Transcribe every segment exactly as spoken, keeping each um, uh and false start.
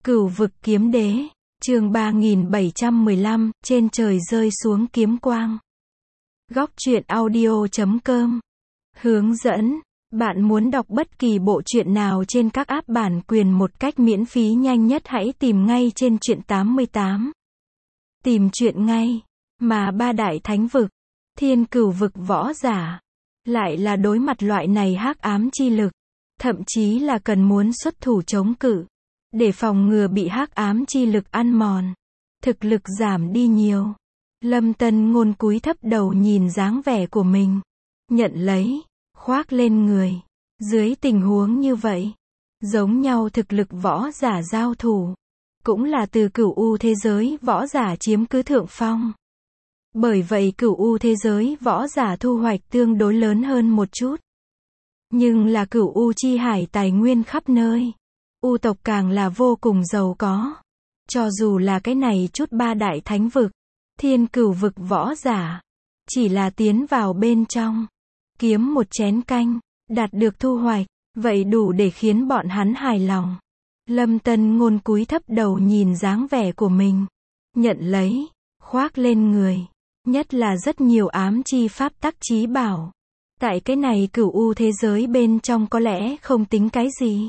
Cửu vực kiếm đế, chương ba nghìn bảy trăm mười lăm, trên trời rơi xuống kiếm quang. Góc truyện audio chấm com. Hướng dẫn, bạn muốn đọc bất kỳ bộ truyện nào trên các app bản quyền một cách miễn phí nhanh nhất hãy tìm ngay trên truyện tám mươi tám. Tìm truyện ngay, mà ba đại thánh vực, thiên cửu vực võ giả, lại là đối mặt loại này hắc ám chi lực, thậm chí là cần muốn xuất thủ chống cự, để phòng ngừa bị hắc ám chi lực ăn mòn, thực lực giảm đi nhiều. Lâm Tân Ngôn cúi thấp đầu nhìn dáng vẻ của mình, nhận lấy, khoác lên người. Dưới tình huống như vậy, giống nhau thực lực võ giả giao thủ, cũng là từ cửu u thế giới võ giả chiếm cứ thượng phong. Bởi vậy cửu u thế giới võ giả thu hoạch tương đối lớn hơn một chút. Nhưng là cửu u chi hải tài nguyên khắp nơi. U tộc càng là vô cùng giàu có. Cho dù là cái này chút ba đại thánh vực, thiên cửu vực võ giả, chỉ là tiến vào bên trong, kiếm một chén canh, đạt được thu hoạch, vậy đủ để khiến bọn hắn hài lòng. Lâm Tân Ngôn cúi thấp đầu nhìn dáng vẻ của mình, nhận lấy, khoác lên người, nhất là rất nhiều ám chi pháp tắc chí bảo. Tại cái này cửu u thế giới bên trong có lẽ không tính cái gì.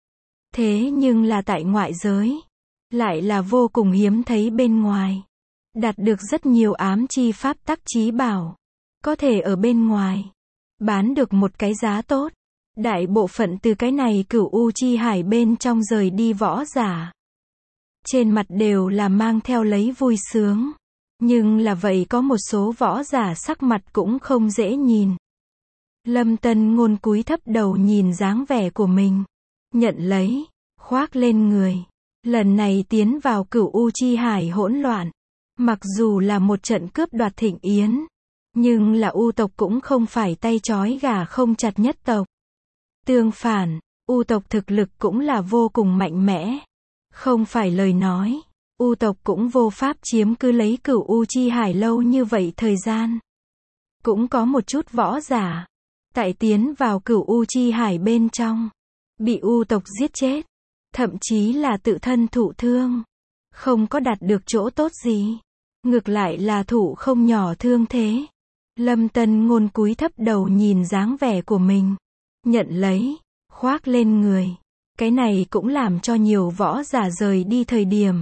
Thế nhưng là tại ngoại giới, lại là vô cùng hiếm thấy bên ngoài. Đạt được rất nhiều ám chi pháp tắc chí bảo, có thể ở bên ngoài bán được một cái giá tốt. Đại bộ phận từ cái này cửu u chi hải bên trong rời đi võ giả, trên mặt đều là mang theo lấy vui sướng. Nhưng là vậy có một số võ giả sắc mặt cũng không dễ nhìn. Lâm Tân Ngôn cúi thấp đầu nhìn dáng vẻ của mình, nhận lấy, khoác lên người. Lần này tiến vào cửu u chi hải hỗn loạn, mặc dù là một trận cướp đoạt thịnh yến, nhưng là u tộc cũng không phải tay trói gà không chặt nhất tộc. Tương phản, u tộc thực lực cũng là vô cùng mạnh mẽ. Không phải lời nói, u tộc cũng vô pháp chiếm cứ lấy cửu u chi hải lâu như vậy thời gian. Cũng có một chút võ giả, tại tiến vào cửu u chi hải bên trong, bị u tộc giết chết, thậm chí là tự thân thụ thương, không có đạt được chỗ tốt gì, ngược lại là thụ không nhỏ thương thế. Lâm Tân Ngôn cúi thấp đầu nhìn dáng vẻ của mình, nhận lấy, khoác lên người. Cái này cũng làm cho nhiều võ giả rời đi thời điểm,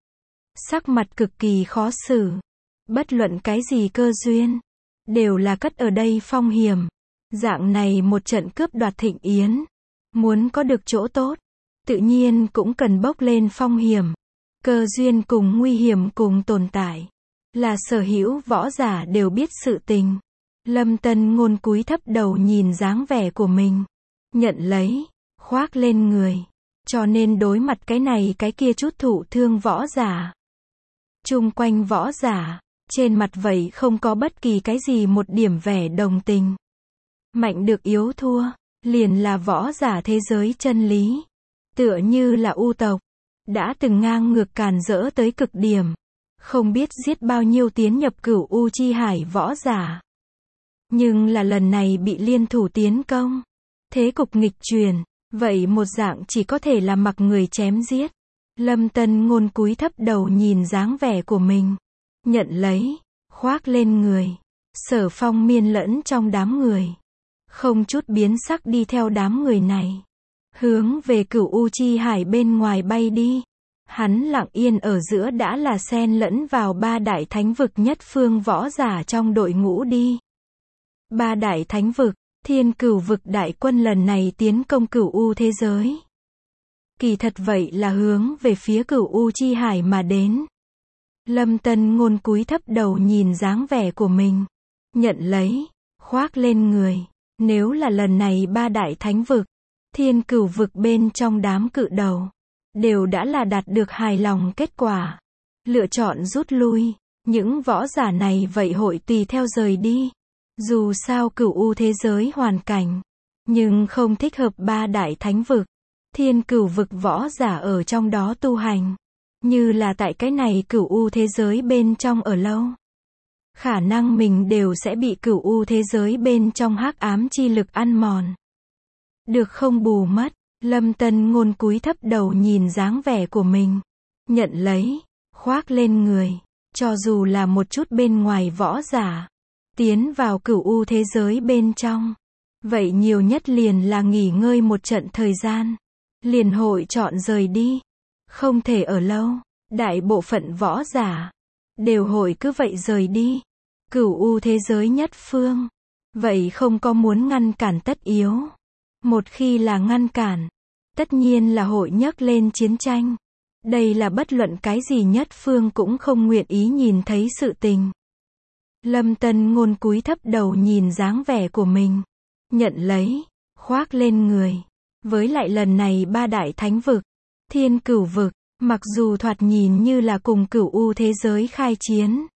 sắc mặt cực kỳ khó xử. Bất luận cái gì cơ duyên, đều là cất ở đây phong hiểm. Dạng này một trận cướp đoạt thịnh yến, muốn có được chỗ tốt, tự nhiên cũng cần bốc lên phong hiểm. Cơ duyên cùng nguy hiểm cùng tồn tại, là sở hữu võ giả đều biết sự tình. Lâm Tân Ngôn cúi thấp đầu nhìn dáng vẻ của mình, nhận lấy, khoác lên người. Cho nên đối mặt cái này cái kia chút thụ thương võ giả, chung quanh võ giả, trên mặt vậy không có bất kỳ cái gì một điểm vẻ đồng tình. Mạnh được yếu thua, liền là võ giả thế giới chân lý. Tựa như là u tộc, đã từng ngang ngược càn rỡ tới cực điểm, không biết giết bao nhiêu tiến nhập cửu u chi hải võ giả. Nhưng là lần này bị liên thủ tiến công, thế cục nghịch chuyển, vậy một dạng chỉ có thể là mặc người chém giết. Lâm Tân Ngôn cúi thấp đầu nhìn dáng vẻ của mình, nhận lấy, khoác lên người. Sở Phong miên lẫn trong đám người, không chút biến sắc đi theo đám người này, hướng về cửu u chi hải bên ngoài bay đi. Hắn lặng yên ở giữa đã là xen lẫn vào ba đại thánh vực nhất phương võ giả trong đội ngũ đi. Ba đại thánh vực, thiên cửu vực đại quân lần này tiến công cửu u thế giới, kỳ thật vậy là hướng về phía cửu u chi hải mà đến. Lâm Tân Ngôn cúi thấp đầu nhìn dáng vẻ của mình, nhận lấy, khoác lên người. Nếu là lần này ba đại thánh vực, thiên cửu vực bên trong đám cự đầu, đều đã là đạt được hài lòng kết quả, lựa chọn rút lui, những võ giả này vậy hội tùy theo rời đi. Dù sao cửu u thế giới hoàn cảnh, nhưng không thích hợp ba đại thánh vực, thiên cửu vực võ giả ở trong đó tu hành. Như là tại cái này cửu u thế giới bên trong ở lâu, khả năng mình đều sẽ bị cửu u thế giới bên trong hắc ám chi lực ăn mòn. Được không bù mất, Lâm Tân Ngôn cúi thấp đầu nhìn dáng vẻ của mình. Nhận lấy, khoác lên người. Cho dù là một chút bên ngoài võ giả. Tiến vào cửu u thế giới bên trong. Vậy nhiều nhất liền là nghỉ ngơi một trận thời gian. Liền hội chọn rời đi. Không thể ở lâu. Đại bộ phận võ giả. Đều hội cứ vậy rời đi. Cửu u thế giới nhất phương. Vậy không có muốn ngăn cản tất yếu. Một khi là ngăn cản. Tất nhiên là hội nhấc lên chiến tranh. Đây là bất luận cái gì nhất phương cũng không nguyện ý nhìn thấy sự tình. Lâm Tân Ngôn cúi thấp đầu nhìn dáng vẻ của mình. Nhận lấy, khoác lên người. Với lại lần này ba đại thánh vực, thiên cửu vực, mặc dù thoạt nhìn như là cùng cửu u thế giới khai chiến.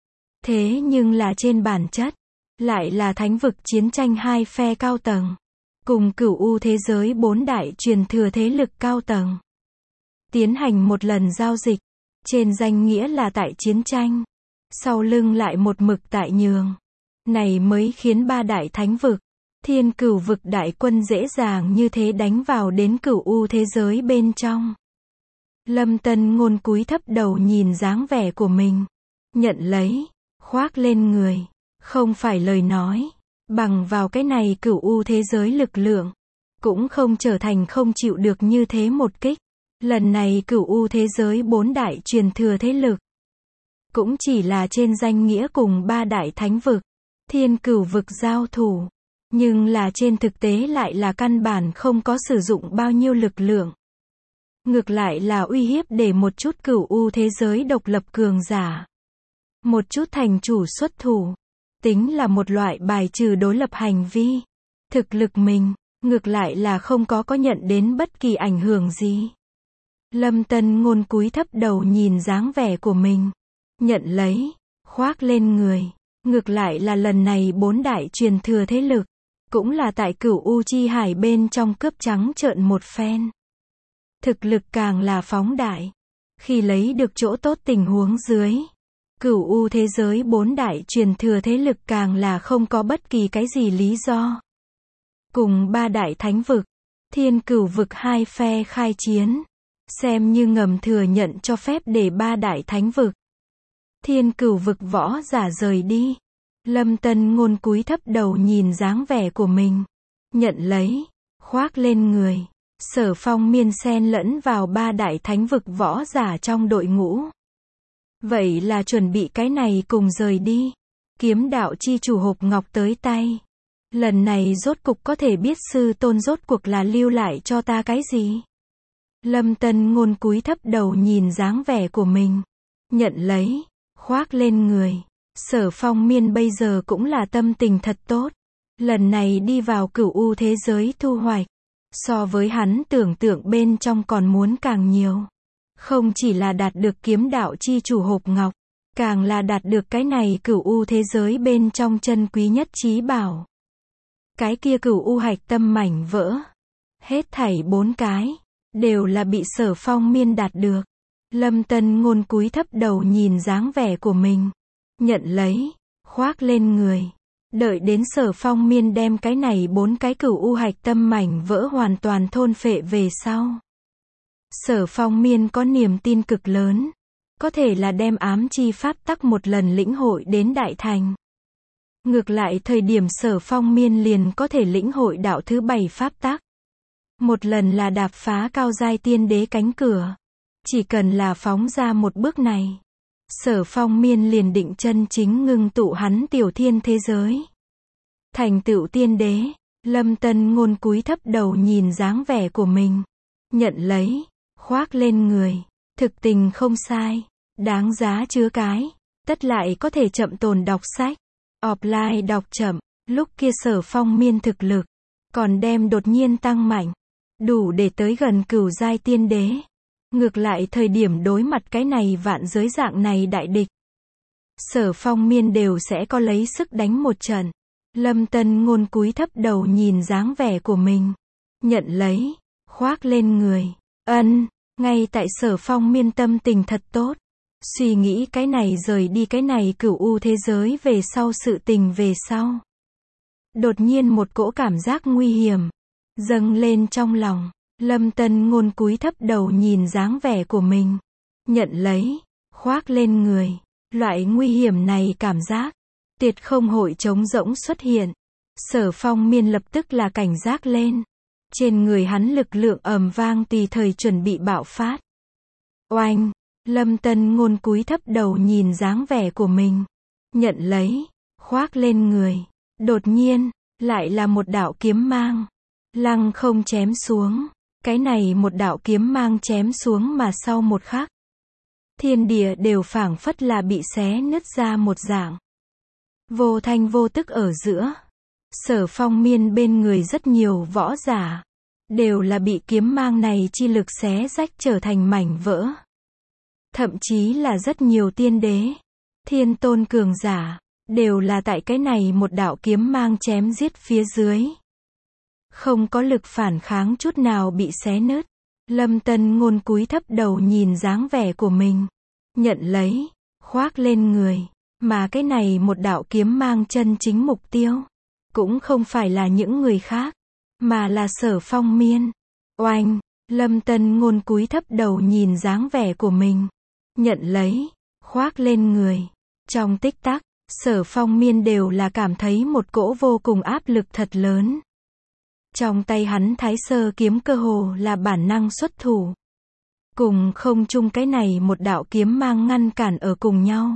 Thế nhưng là trên bản chất, lại là thánh vực chiến tranh hai phe cao tầng. Cùng cửu u thế giới bốn đại truyền thừa thế lực cao tầng. Tiến hành một lần giao dịch. Trên danh nghĩa là tại chiến tranh. Sau lưng lại một mực tại nhường. Này mới khiến ba đại thánh vực, thiên cửu vực đại quân dễ dàng như thế đánh vào đến cửu u thế giới bên trong. Lâm Tân Ngôn cúi thấp đầu nhìn dáng vẻ của mình. Nhận lấy, khoác lên người. Không phải lời nói. Bằng vào cái này cửu u thế giới lực lượng. Cũng không trở thành không chịu được như thế một kích. Lần này cửu u thế giới bốn đại truyền thừa thế lực. Cũng chỉ là trên danh nghĩa cùng ba đại thánh vực, thiên cửu vực giao thủ. Nhưng là trên thực tế lại là căn bản không có sử dụng bao nhiêu lực lượng. Ngược lại là uy hiếp để một chút cửu u thế giới độc lập cường giả. Một chút thành chủ xuất thủ. Tính là một loại bài trừ đối lập hành vi. Thực lực mình, ngược lại là không có có nhận đến bất kỳ ảnh hưởng gì. Lâm Tân Ngôn cúi thấp đầu nhìn dáng vẻ của mình. Nhận lấy, khoác lên người. Ngược lại là lần này bốn đại truyền thừa thế lực. Cũng là tại cửu u chi hải bên trong cướp trắng trợn một phen. Thực lực càng là phóng đại. Khi lấy được chỗ tốt tình huống dưới. Cửu u thế giới bốn đại truyền thừa thế lực càng là không có bất kỳ cái gì lý do. Cùng ba đại thánh vực, thiên cửu vực hai phe khai chiến. Xem như ngầm thừa nhận cho phép để ba đại thánh vực, thiên cửu vực võ giả rời đi. Lâm Tân Ngôn cúi thấp đầu nhìn dáng vẻ của mình. Nhận lấy, khoác lên người. Sở Phong Miên xen lẫn vào ba đại thánh vực võ giả trong đội ngũ. Vậy là chuẩn bị cái này cùng rời đi. Kiếm đạo chi chủ hộp ngọc tới tay. Lần này rốt cục có thể biết sư tôn rốt cuộc là lưu lại cho ta cái gì. Lâm Tân Ngôn cúi thấp đầu nhìn dáng vẻ của mình. Nhận lấy, khoác lên người. Sở Phong Miên bây giờ cũng là tâm tình thật tốt. Lần này đi vào cửu u thế giới thu hoạch. So với hắn tưởng tượng bên trong còn muốn càng nhiều. Không chỉ là đạt được kiếm đạo chi chủ hộp ngọc. Càng là đạt được cái này cửu u thế giới bên trong chân quý nhất trí bảo. Cái kia cửu u hạch tâm mảnh vỡ. Hết thảy bốn cái. Đều là bị Sở Phong Miên đạt được. Lâm Tân Ngôn cúi thấp đầu nhìn dáng vẻ của mình. Nhận lấy, khoác lên người. Đợi đến Sở Phong Miên đem cái này bốn cái cửu u hạch tâm mảnh vỡ hoàn toàn thôn phệ về sau. Sở Phong Miên có niềm tin cực lớn. Có thể là đem ám chi pháp tắc một lần lĩnh hội đến đại thành. Ngược lại thời điểm Sở Phong Miên liền có thể lĩnh hội đạo thứ bảy pháp tắc. Một lần là đạp phá cao giai tiên đế cánh cửa. Chỉ cần là phóng ra một bước này. Sở Phong Miên liền định chân chính ngưng tụ hắn tiểu thiên thế giới. Thành tựu tiên đế. Lâm Tân Ngôn cúi thấp đầu nhìn dáng vẻ của mình. Nhận lấy, khoác lên người. Thực tình không sai. Đáng giá chứa cái. Tất lại có thể chậm tồn đọc sách. Offline đọc chậm. Lúc kia Sở Phong Miên thực lực. Còn đem đột nhiên tăng mạnh. Đủ để tới gần cửu giai tiên đế. Ngược lại thời điểm đối mặt cái này vạn giới dạng này đại địch. Sở Phong Miên đều sẽ có lấy sức đánh một trận. Lâm Tân Ngôn cúi thấp đầu nhìn dáng vẻ của mình. Nhận lấy, khoác lên người. Ân, ngay tại Sở Phong Miên tâm tình thật tốt. Suy nghĩ cái này rời đi cái này cửu u thế giới về sau sự tình về sau. Đột nhiên một cỗ cảm giác nguy hiểm dâng lên trong lòng. Lâm Tân Ngôn cúi thấp đầu nhìn dáng vẻ của mình. Nhận lấy, khoác lên người. Loại nguy hiểm này cảm giác. Tuyệt không hội trống rỗng xuất hiện. Sở Phong Miên lập tức là cảnh giác lên. Trên người hắn lực lượng ầm vang tùy thời chuẩn bị bạo phát. Oanh! Lâm Tân Ngôn cúi thấp đầu nhìn dáng vẻ của mình. Nhận lấy, khoác lên người. Đột nhiên, lại là một đạo kiếm mang. Lăng không chém xuống. Cái này một đạo kiếm mang chém xuống mà sau một khắc. Thiên địa đều phảng phất là bị xé nứt ra một dạng. Vô thanh vô tức ở giữa. Sở Phong Miên bên người rất nhiều võ giả. Đều là bị kiếm mang này chi lực xé rách trở thành mảnh vỡ. Thậm chí là rất nhiều tiên đế. Thiên tôn cường giả. Đều là tại cái này một đạo kiếm mang chém giết phía dưới. Không có lực phản kháng chút nào bị xé nứt. Lâm Tân Ngôn cúi thấp đầu nhìn dáng vẻ của mình. Nhận lấy, khoác lên người. Mà cái này một đạo kiếm mang chân chính mục tiêu. Cũng không phải là những người khác. Mà là Sở Phong Miên. Oanh! Lâm Tân Ngôn cúi thấp đầu nhìn dáng vẻ của mình. Nhận lấy, khoác lên người. Trong tích tắc, Sở Phong Miên đều là cảm thấy một cỗ vô cùng áp lực thật lớn. Trong tay hắn Thái Sơ kiếm cơ hồ là bản năng xuất thủ. Cùng không chung cái này một đạo kiếm mang ngăn cản ở cùng nhau.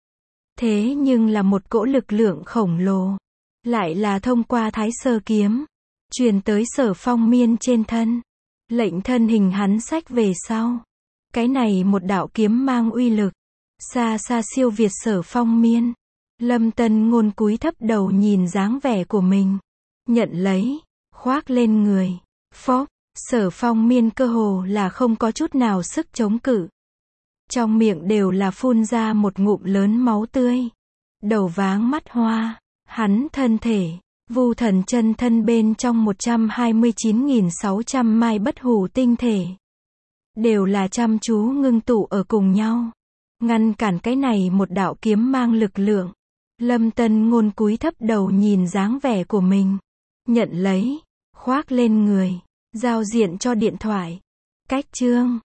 Thế nhưng là một cỗ lực lượng khổng lồ. Lại là thông qua Thái Sơ kiếm. Truyền tới Sở Phong Miên trên thân. Lệnh thân hình hắn xách về sau. Cái này một đạo kiếm mang uy lực. Xa xa siêu việt Sở Phong Miên. Lâm Tân Ngôn cúi thấp đầu nhìn dáng vẻ của mình. Nhận lấy, khoác lên người. Phốc, Sở Phong Miên cơ hồ là không có chút nào sức chống cự. Trong miệng đều là phun ra một ngụm lớn máu tươi. Đầu váng mắt hoa. Hắn thân thể, Vu Thần chân thân bên trong một trăm hai mươi chín nghìn sáu trăm mai bất hủ tinh thể. Đều là chăm chú ngưng tụ ở cùng nhau. Ngăn cản cái này một đạo kiếm mang lực lượng. Lâm Tân Ngôn cúi thấp đầu nhìn dáng vẻ của mình. Nhận lấy, khoác lên người. Giao diện cho điện thoại. Cách chương.